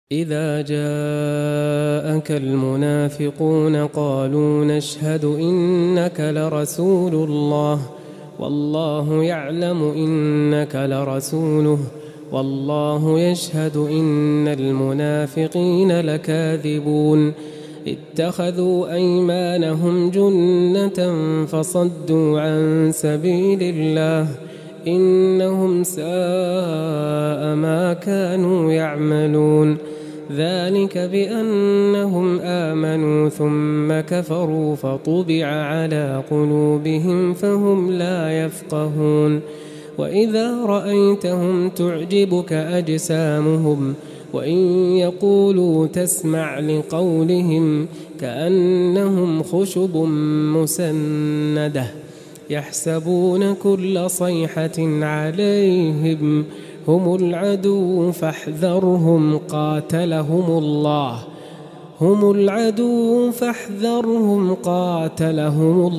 إذا جاءك المنافقون قالوا نشهد إنك لرسول الله والله يعلم إنك لرسوله والله يشهد إن المنافقين لكاذبون اتخذوا أيمانهم جنة فصدوا عن سبيل الله إنهم ساء ما كانوا يعملون ذلك بأنهم آمنوا ثم كفروا فطبع على قلوبهم فهم لا يفقهون وإذا رأيتهم تعجبك أجسامهم وإن يقولوا تسمع لقولهم كأنهم خشب مسندة يحسبون كل صيحة عليهم هم العدو فاحذرهم قاتلهم الله هم العدو فاحذرهم قاتلهم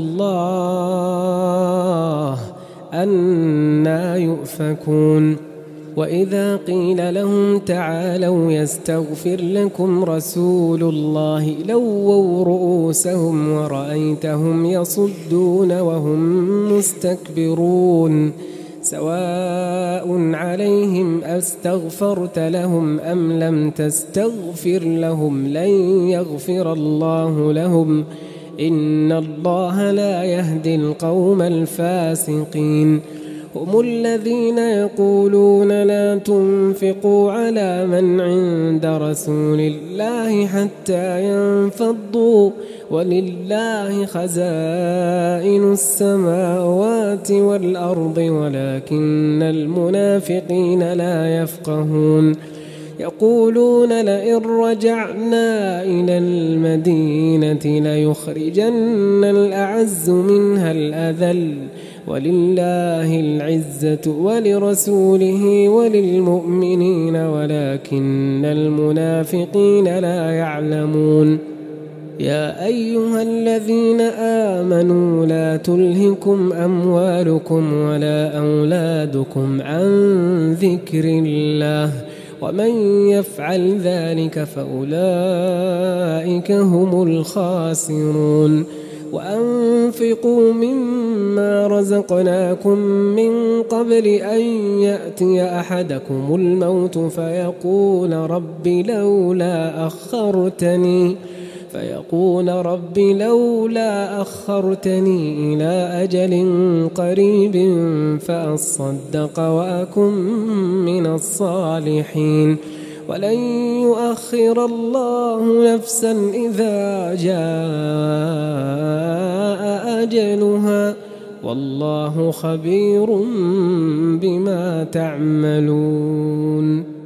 الله أنى يؤفكون وإذا قيل لهم تعالوا يستغفر لكم رسول الله لووا رؤوسهم ورأيتهم يصدون وهم مستكبرون سواء عليهم أستغفرت لهم أم لم تستغفر لهم لن يغفر الله لهم إن الله لا يهدي القوم الفاسقين هم الذين يقولون لا تنفقوا على من عند رسول الله حتى ينفضوا ولله خزائن السماوات والأرض ولكن المنافقين لا يفقهون يقولون لئن رجعنا إلى المدينة ليخرجن الأعز منها الأذل ولله العزة ولرسوله وللمؤمنين ولكن المنافقين لا يعلمون يا أيها الذين آمنوا لا تلهكم أموالكم ولا أولادكم عن ذكر الله ومن يفعل ذلك فأولئك هم الخاسرون وأنفقوا مما رزقناكم من قبل أن يأتي أحدكم الموت فيقول رب لولا أخرتني إلى أجل قريب فأصدق وأكن من الصالحين ولن يؤخر الله نفسا إذا جاء أجلها والله خبير بما تعملون.